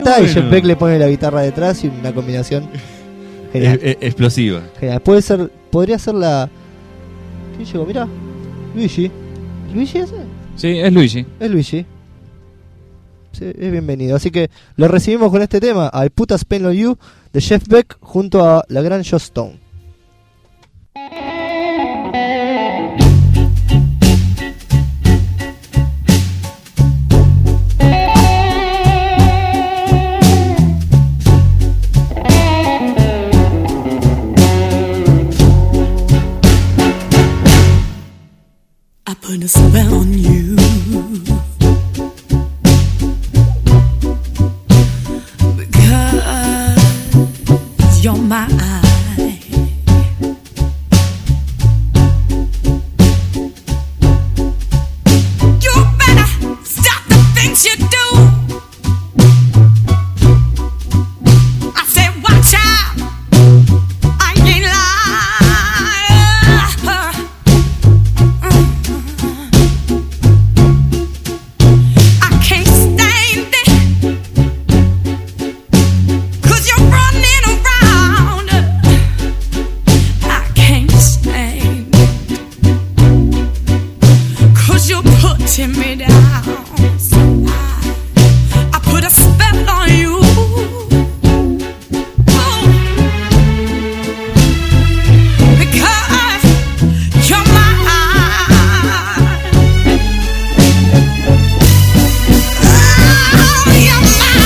ta, y Jeff Beck le pone la guitarra detrás y una combinación genial. Explosiva. Genial. Podría ser la... ¿Quién llegó? Mirá, Luigi. ¿Luigi ese? Sí, es Luigi. Es Luigi. Sí, es bienvenido. Así que lo recibimos con este tema, I Put a Spell on You, de Jeff Beck, junto a la gran Joss Stone. I put a spell on you. Because you're mine. You better stop the things you do. I said watch out, I ain't lying. Putting me down, so I put a spell on you. Because you're mine. Oh, you're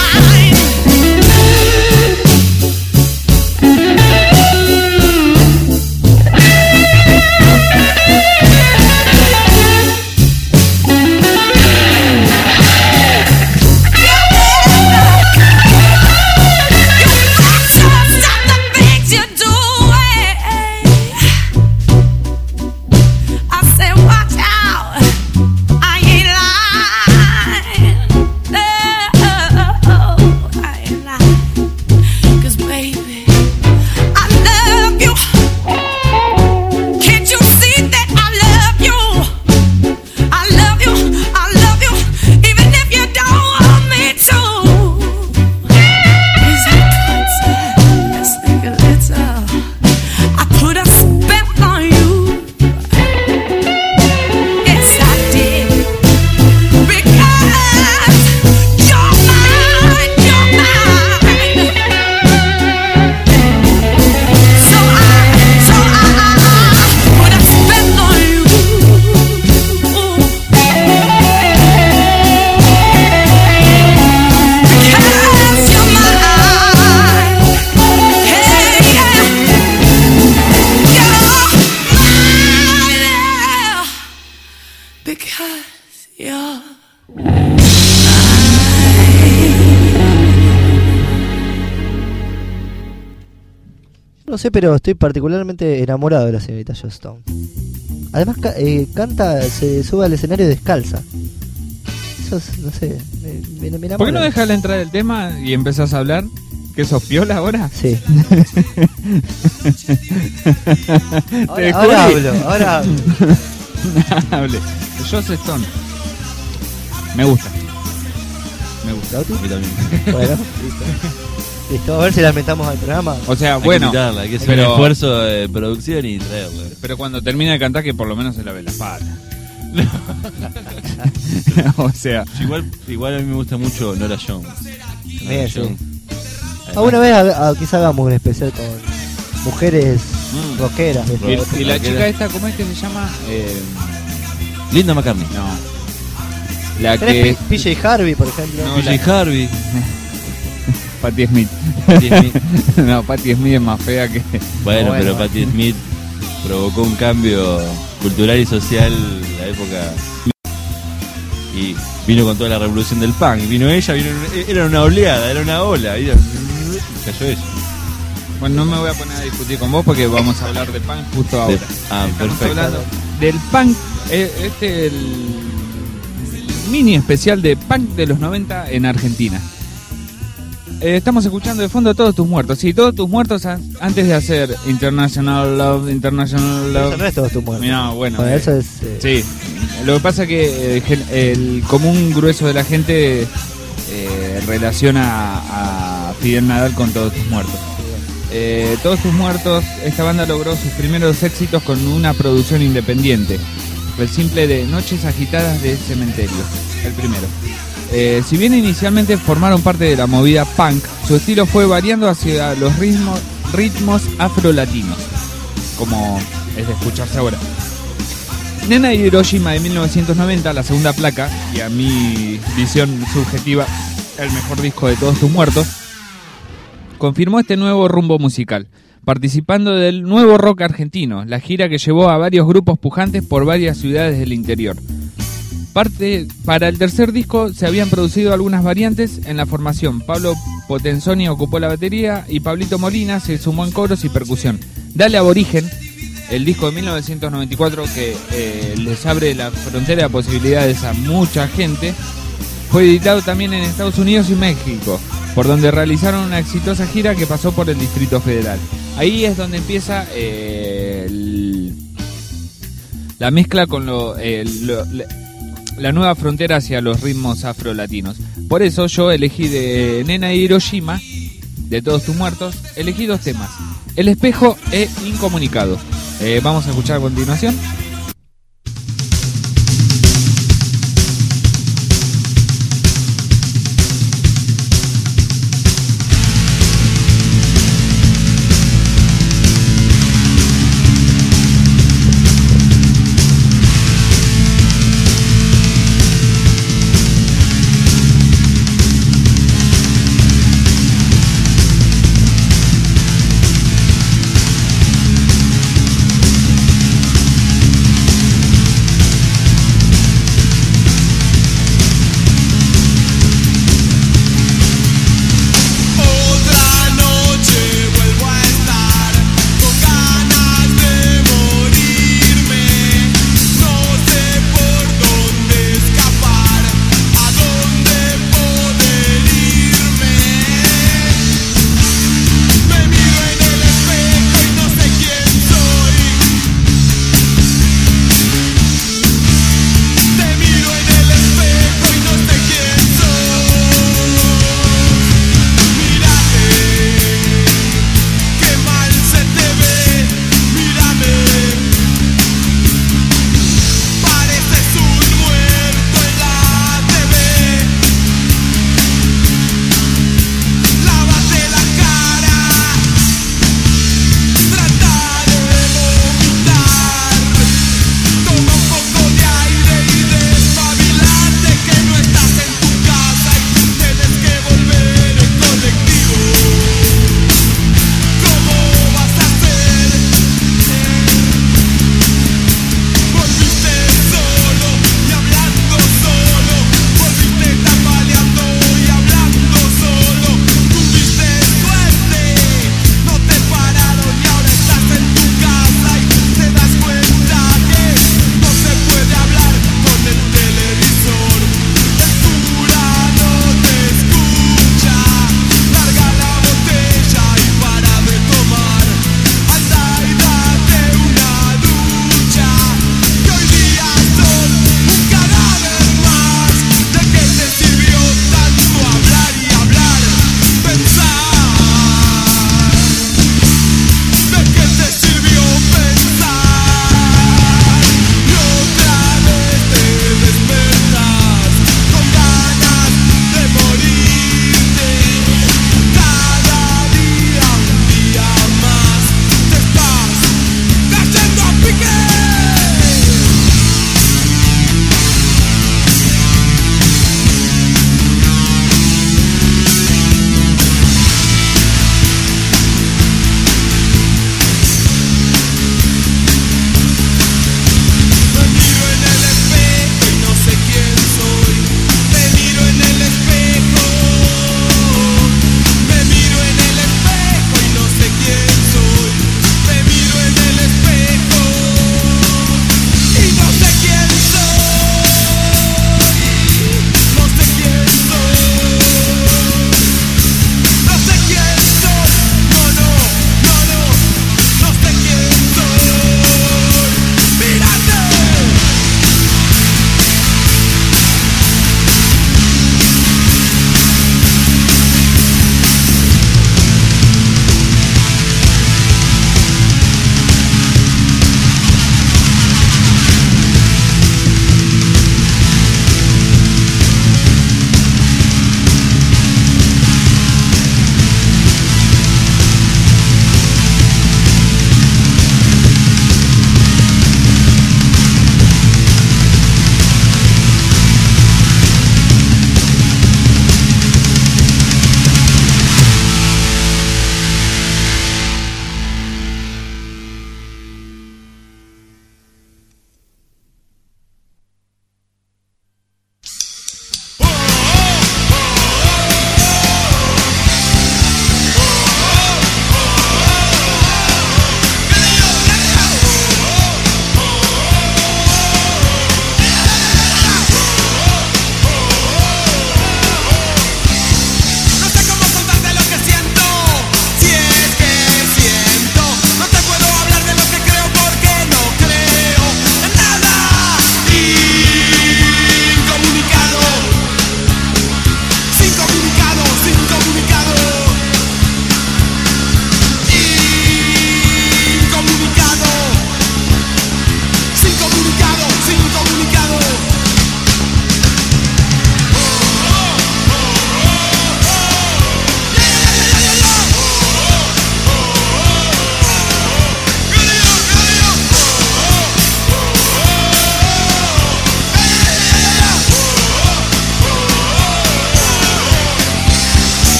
No sé, pero estoy particularmente enamorado de la señorita Joss Stone. Además canta, se sube al escenario descalza. Eso es, no sé, me enamora. ¿Por qué no dejas entrar el tema y empezás a hablar? ¿Que sos piola ahora? Sí. ahora hablo. Hable. Joss Stone. Me gusta. ¿A ti? Bueno, listo, a ver si la metamos al programa. O sea, hay bueno, que invitarla, hay que hacer un esfuerzo de producción y traerla. Pero cuando termine de cantar, que por lo menos se lave la pala. O sea, igual a mí me gusta mucho Nora Jones. Bien, sí. Alguna vez quizá hagamos un especial con mujeres rockeras. Y la chica esta, ¿cómo es que se llama? Linda McCartney. No. La que PJ Harvey, por ejemplo. No, PJ Harvey. Patti Smith. No, Patti Smith es más fea que... Bueno, pero Patti Smith provocó un cambio cultural y social en la época. Y vino con toda la revolución del punk. Vino ella, era una oleada, era una ola. Cayó eso. Bueno, no me voy a poner a discutir con vos porque vamos a hablar de punk justo ahora. Estamos perfecto. hablando del punk, el mini especial de punk de los 90 en Argentina. Estamos escuchando de fondo Todos Tus Muertos. Sí, Todos Tus Muertos antes de hacer International Love. Eso no es Todos Tus Muertos. No, bueno. Eso es... Sí, lo que pasa es que el común grueso de la gente relación a Fidel Nadal con Todos tus muertos. Todos tus muertos, esta banda logró sus primeros éxitos con una producción independiente. El simple de Noches agitadas de cementerio, el primero. Si bien inicialmente formaron parte de la movida punk, su estilo fue variando hacia los ritmos afrolatinos, como es de escucharse ahora. Nena de Hiroshima de 1990, la segunda placa, y a mi visión subjetiva, el mejor disco de Todos tus muertos, confirmó este nuevo rumbo musical, participando del Nuevo Rock Argentino, la gira que llevó a varios grupos pujantes por varias ciudades del interior. Para el tercer disco se habían producido algunas variantes en la formación. Pablo Potenzoni ocupó la batería y Pablito Molina se sumó en coros y percusión. Dale Aborigen, el disco de 1994 que les abre la frontera de posibilidades a mucha gente, fue editado también en Estados Unidos y México, por donde realizaron una exitosa gira que pasó por el Distrito Federal. Ahí es donde empieza la mezcla con la nueva frontera hacia los ritmos afrolatinos. Por eso yo elegí de Nena de Hiroshima, de Todos tus muertos, elegí dos temas: El espejo e Incomunicado. Vamos a escuchar a continuación.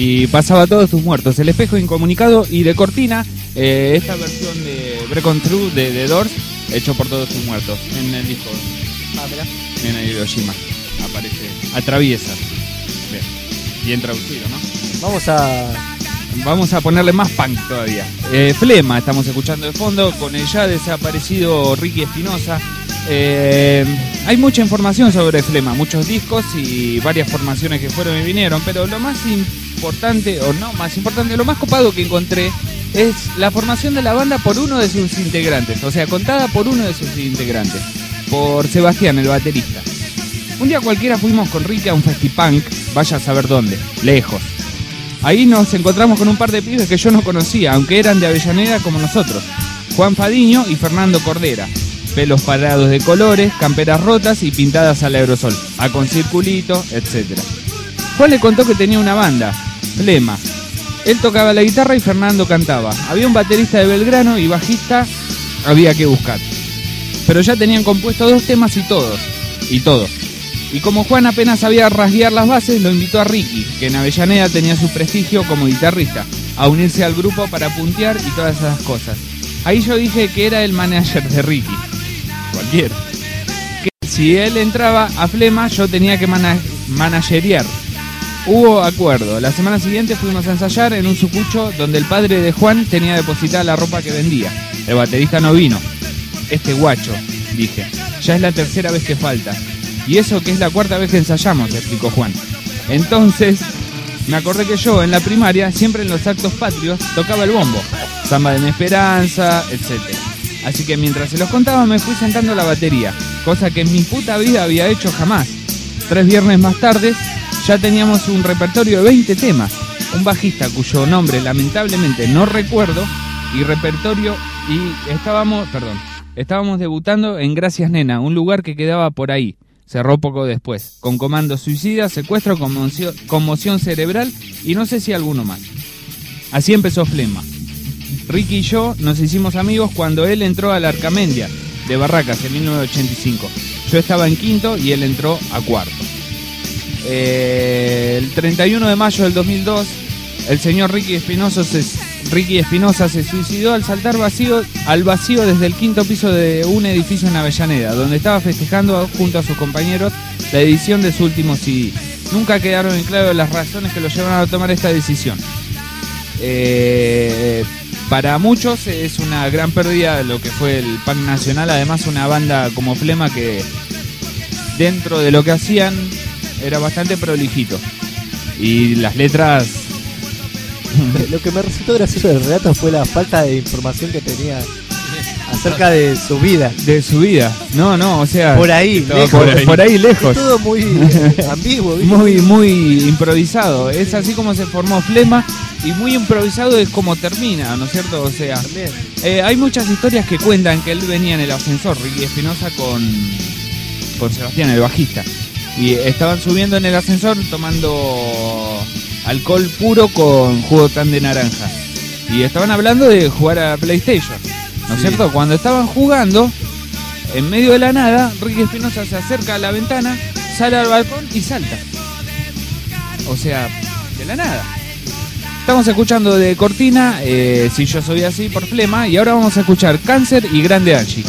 y pasaba Todos tus muertos, El espejo incomunicado y de cortina esta versión de Break On Through de The Doors, hecho por Todos tus muertos en el disco. En el Hiroshima aparece, atraviesa. Bien traducido, ¿no? Vamos a ponerle más punk todavía. Flema estamos escuchando de fondo con el ya desaparecido Ricky Espinosa. Hay mucha información sobre Flema, muchos discos y varias formaciones que fueron y vinieron, pero lo más importante, o no más importante, lo más copado que encontré es la formación de la banda por uno de sus integrantes, o sea, contada por uno de sus integrantes, por Sebastián, el baterista. Un día cualquiera fuimos con Ricky a un festipunk, vaya a saber dónde, lejos. Ahí nos encontramos con un par de pibes que yo no conocía, aunque eran de Avellaneda como nosotros. Juan Fadiño y Fernando Cordera. Pelos parados de colores, camperas rotas y pintadas al aerosol, con circulito, etc. Juan le contó que tenía una banda, Flema. Él tocaba la guitarra y Fernando cantaba. Había un baterista de Belgrano y bajista, había que buscar. Pero ya tenían compuesto 2 temas y todo. Y como Juan apenas sabía rasguear las bases, lo invitó a Ricky, que en Avellaneda tenía su prestigio como guitarrista, a unirse al grupo para puntear y todas esas cosas. Ahí yo dije que era el manager de Ricky. Cualquiera. Que si él entraba a Flema, yo tenía que managerear. Hubo acuerdo. La semana siguiente fuimos a ensayar en un sucucho donde el padre de Juan tenía depositada la ropa que vendía. El baterista no vino. Este guacho, dije, ya es la 3ª vez que falta. Y eso que es la 4ª vez que ensayamos, explicó Juan. Entonces, me acordé que yo en la primaria, siempre en los actos patrios, tocaba el bombo. Samba de mi esperanza, etc. Así que mientras se los contaba me fui sentando la batería, cosa que en mi puta vida había hecho jamás. 3 viernes más tarde, ya teníamos un repertorio de 20 temas. Un bajista cuyo nombre lamentablemente no recuerdo, estábamos debutando en Gracias Nena, un lugar que quedaba por ahí. Cerró poco después, con comando suicida, secuestro, conmoción cerebral y no sé si alguno más. Así empezó Flema. Ricky y yo nos hicimos amigos cuando él entró a la Arcamendia de Barracas en 1985. Yo estaba en quinto y él entró a cuarto. El 31 de mayo del 2002, el señor Ricky Espinosa se suicidó al saltar al vacío desde el 5º piso de un edificio en Avellaneda, donde estaba festejando junto a sus compañeros la edición de su último CD. Nunca quedaron en claro las razones que lo llevaron a tomar esta decisión. Para muchos es una gran pérdida de lo que fue el punk nacional, además una banda como Flema que dentro de lo que hacían era bastante prolijito. Y las letras... Lo que me resultó gracioso del relato fue la falta de información que tenía acerca de su vida. De su vida. No, o sea... Por ahí, lejos. Por ahí lejos. Es todo muy ambiguo, ¿viste? Muy improvisado. Es así como se formó Flema y muy improvisado es como termina, ¿no es cierto? O sea, hay muchas historias que cuentan que él venía en el ascensor, Ricky Espinosa, con Sebastián, el bajista. Y estaban subiendo en el ascensor tomando alcohol puro con jugo tan de naranja. Y estaban hablando de jugar a PlayStation, ¿no es cierto? Cuando estaban jugando, en medio de la nada, Ricky Espinosa se acerca a la ventana, sale al balcón y salta. O sea, de la nada. Estamos escuchando de cortina Si yo soy así por Flema. Y ahora vamos a escuchar Cáncer y Grande Angie.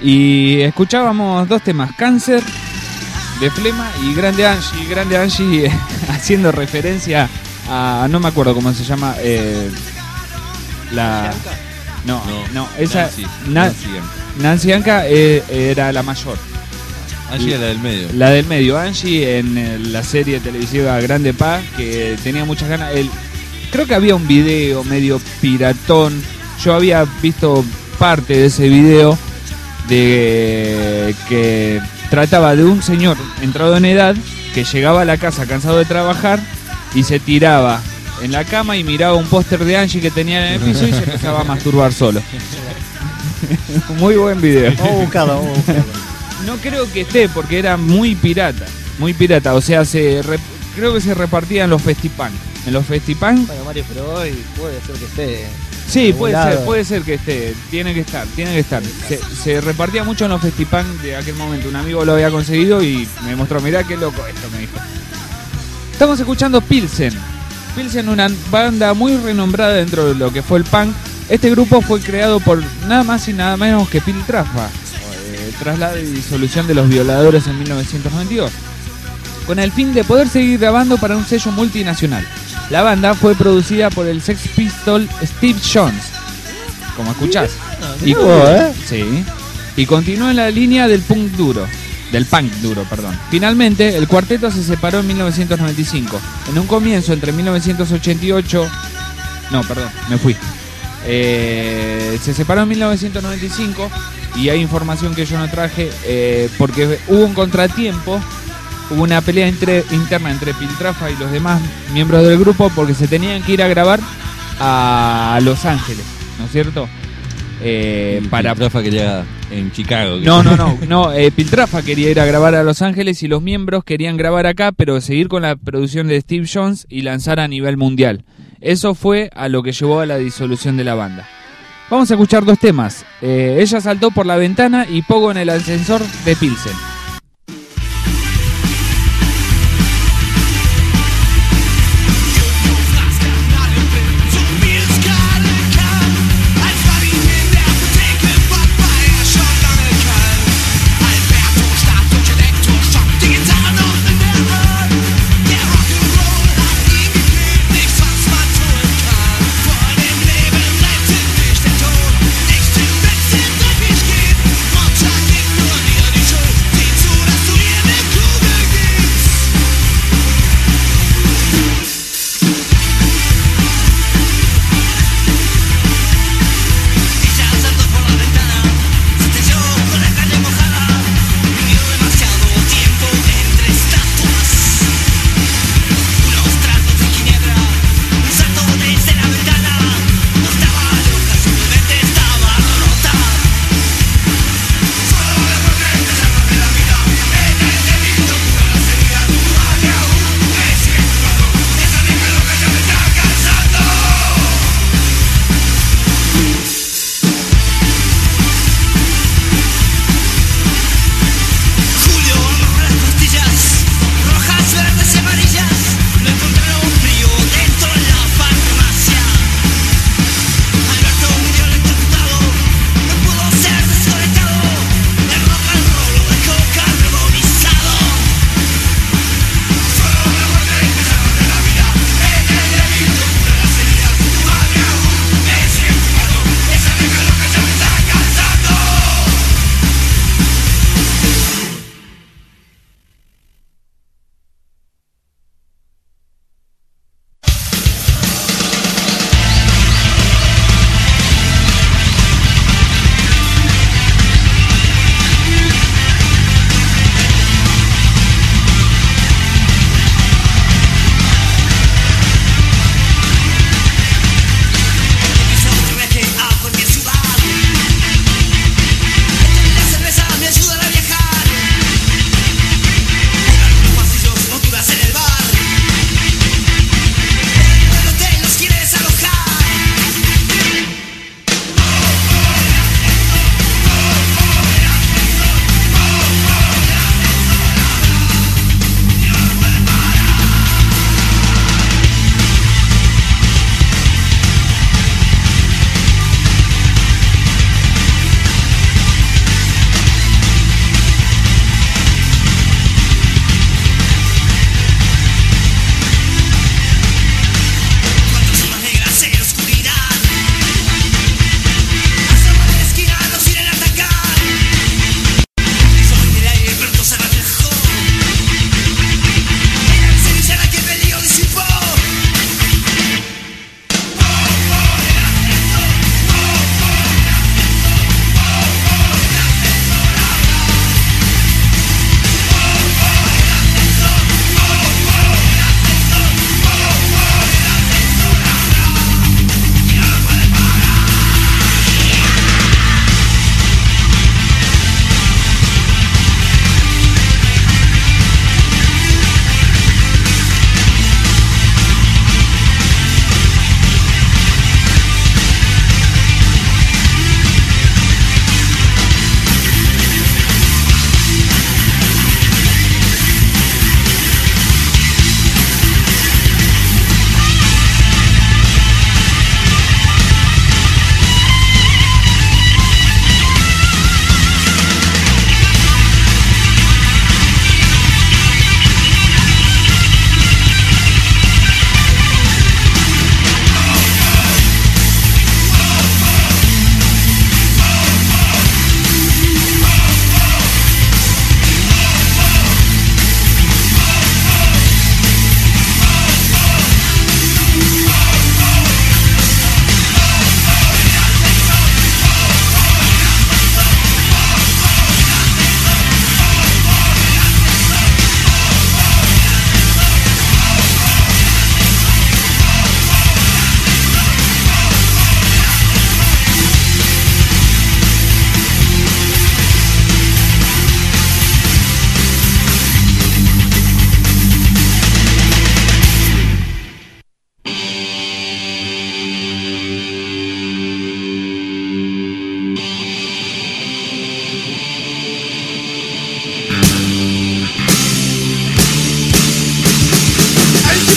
Y escuchábamos dos temas, Cáncer de Flema y Grande Angie haciendo referencia a, no me acuerdo cómo se llama, esa Nancy Anca era la mayor. Angie era la del medio. La del medio, Angie en la serie televisiva Grande Pa, que tenía muchas ganas. Creo que había un video medio piratón. Yo había visto parte de ese video de que trataba de un señor entrado en edad que llegaba a la casa cansado de trabajar y se tiraba en la cama y miraba un póster de Angie que tenía en el piso y se empezaba a masturbar solo. Muy buen video. Vamos a buscarlo. No creo que esté porque era muy pirata. O sea, creo que se repartía en los festipan. En los festipan. Bueno, Mario, pero hoy puede ser que esté. Sí, puede ser que esté. Tiene que estar. Se repartía mucho en los festipan de aquel momento. Un amigo lo había conseguido y me mostró, mirá qué loco esto, me dijo. Estamos escuchando Pilsen. Pilsen, una banda muy renombrada dentro de lo que fue el punk. Este grupo fue creado por nada más y nada menos que Piltrafa, tras la disolución de Los Violadores en 1992, con el fin de poder seguir grabando para un sello multinacional. La banda fue producida por el Sex Pistol Steve Jones, como escuchás, y continuó en la línea del punk duro. Finalmente, el cuarteto se separó en 1995. En un comienzo entre 1988... se separó en 1995 y hay información que yo no traje porque hubo un contratiempo, hubo una pelea interna entre Piltrafa y los demás miembros del grupo porque se tenían que ir a grabar a Los Ángeles, ¿no es cierto? Piltrafa quería en Chicago. No, Piltrafa quería ir a grabar a Los Ángeles y los miembros querían grabar acá, pero seguir con la producción de Steve Jones y lanzar a nivel mundial. Eso fue a lo que llevó a la disolución de la banda. Vamos a escuchar dos temas. Ella saltó por la ventana y Pogo en el ascensor de Pilsen. Die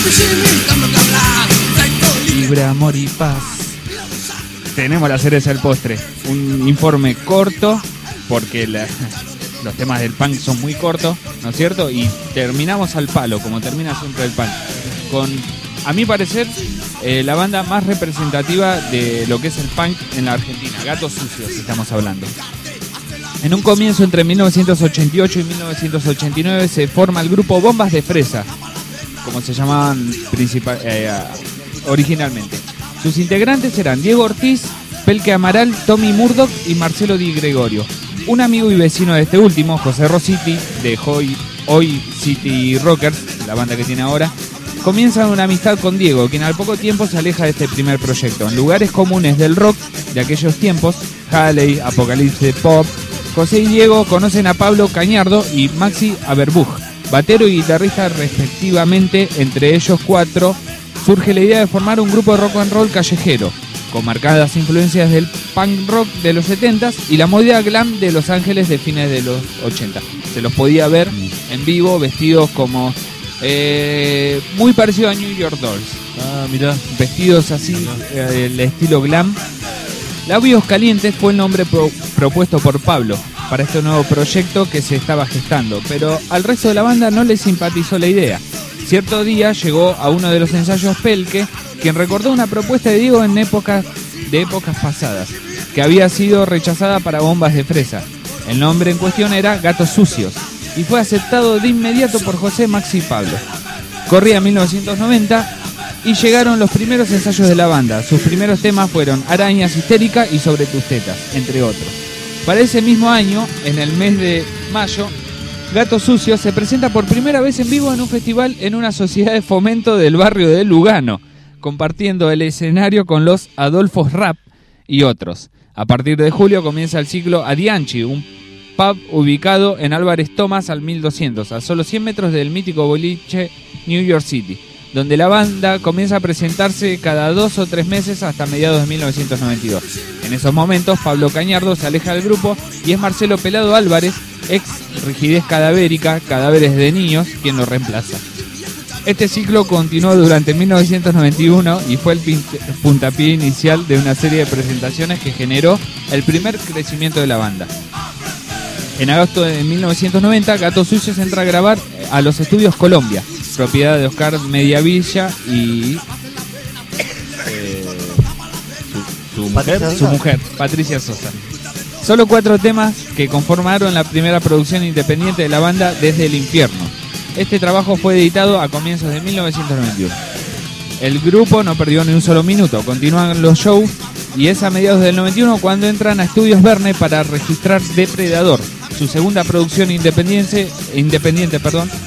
Libre, amor y paz. Tenemos la cereza del postre. Un informe corto, porque los temas del punk son muy cortos, ¿no es cierto? Y terminamos al palo, como termina siempre el punk. Con, a mi parecer, la banda más representativa de lo que es el punk en la Argentina. Gatos Sucios, estamos hablando. En un comienzo entre 1988 y 1989 se forma el grupo Bombas de Fresa, como se llamaban originalmente. Sus integrantes eran Diego Ortiz, Pelque Amaral, Tommy Murdoch y Marcelo Di Gregorio. Un amigo y vecino de este último, José Rositi, de Hoy City Rockers, la banda que tiene ahora, comienza una amistad con Diego, quien al poco tiempo se aleja de este primer proyecto. En lugares comunes del rock de aquellos tiempos, Halley, Apocalipsis Pop, José y Diego conocen a Pablo Cañardo y Maxi Averbuch, batero y guitarrista respectivamente. Entre ellos cuatro surge la idea de formar un grupo de rock and roll callejero, con marcadas influencias del punk rock de los 70s y la movida glam de Los Ángeles de fines de los 80. Se los podía ver en vivo vestidos como muy parecido a New York Dolls. Ah, mirá. Vestidos así, el estilo glam. Labios Calientes fue el nombre propuesto por Pablo para este nuevo proyecto que se estaba gestando, pero al resto de la banda no le simpatizó la idea. Cierto día llegó a uno de los ensayos Pelque, quien recordó una propuesta de Diego en épocas pasadas, que había sido rechazada para Bombas de Fresa. El nombre en cuestión era Gatos Sucios, y fue aceptado de inmediato por José, Maxi y Pablo. Corría 1990 y llegaron los primeros ensayos de la banda. Sus primeros temas fueron Arañas Histéricas y Sobre tus tetas, entre otros. Para ese mismo año, en el mes de mayo, Gatos Sucios se presenta por primera vez en vivo en un festival en una sociedad de fomento del barrio de Lugano, compartiendo el escenario con los Adolfos Rap y otros. A partir de julio comienza el ciclo Adianchi, un pub ubicado en Álvarez Thomas al 1200, a solo 100 metros del mítico boliche New York City, donde la banda comienza a presentarse cada 2 o 3 meses hasta mediados de 1992. En esos momentos, Pablo Cañardo se aleja del grupo y es Marcelo Pelado Álvarez, ex Rigidez Cadavérica, Cadáveres de Niños, quien lo reemplaza. Este ciclo continuó durante 1991 y fue el puntapié inicial de una serie de presentaciones que generó el primer crecimiento de la banda. En agosto de 1990, Gatos Sucios entra a grabar a los estudios Colombia, propiedad de Oscar Mediavilla y su mujer, Patricia Sosa. Solo 4 temas que conformaron la primera producción independiente de la banda Desde el Infierno. Este trabajo fue editado a comienzos de 1991. El grupo no perdió ni un solo minuto, continúan los shows y es a mediados del 91 cuando entran a Estudios Verne para registrar Depredador, su segunda producción independiente,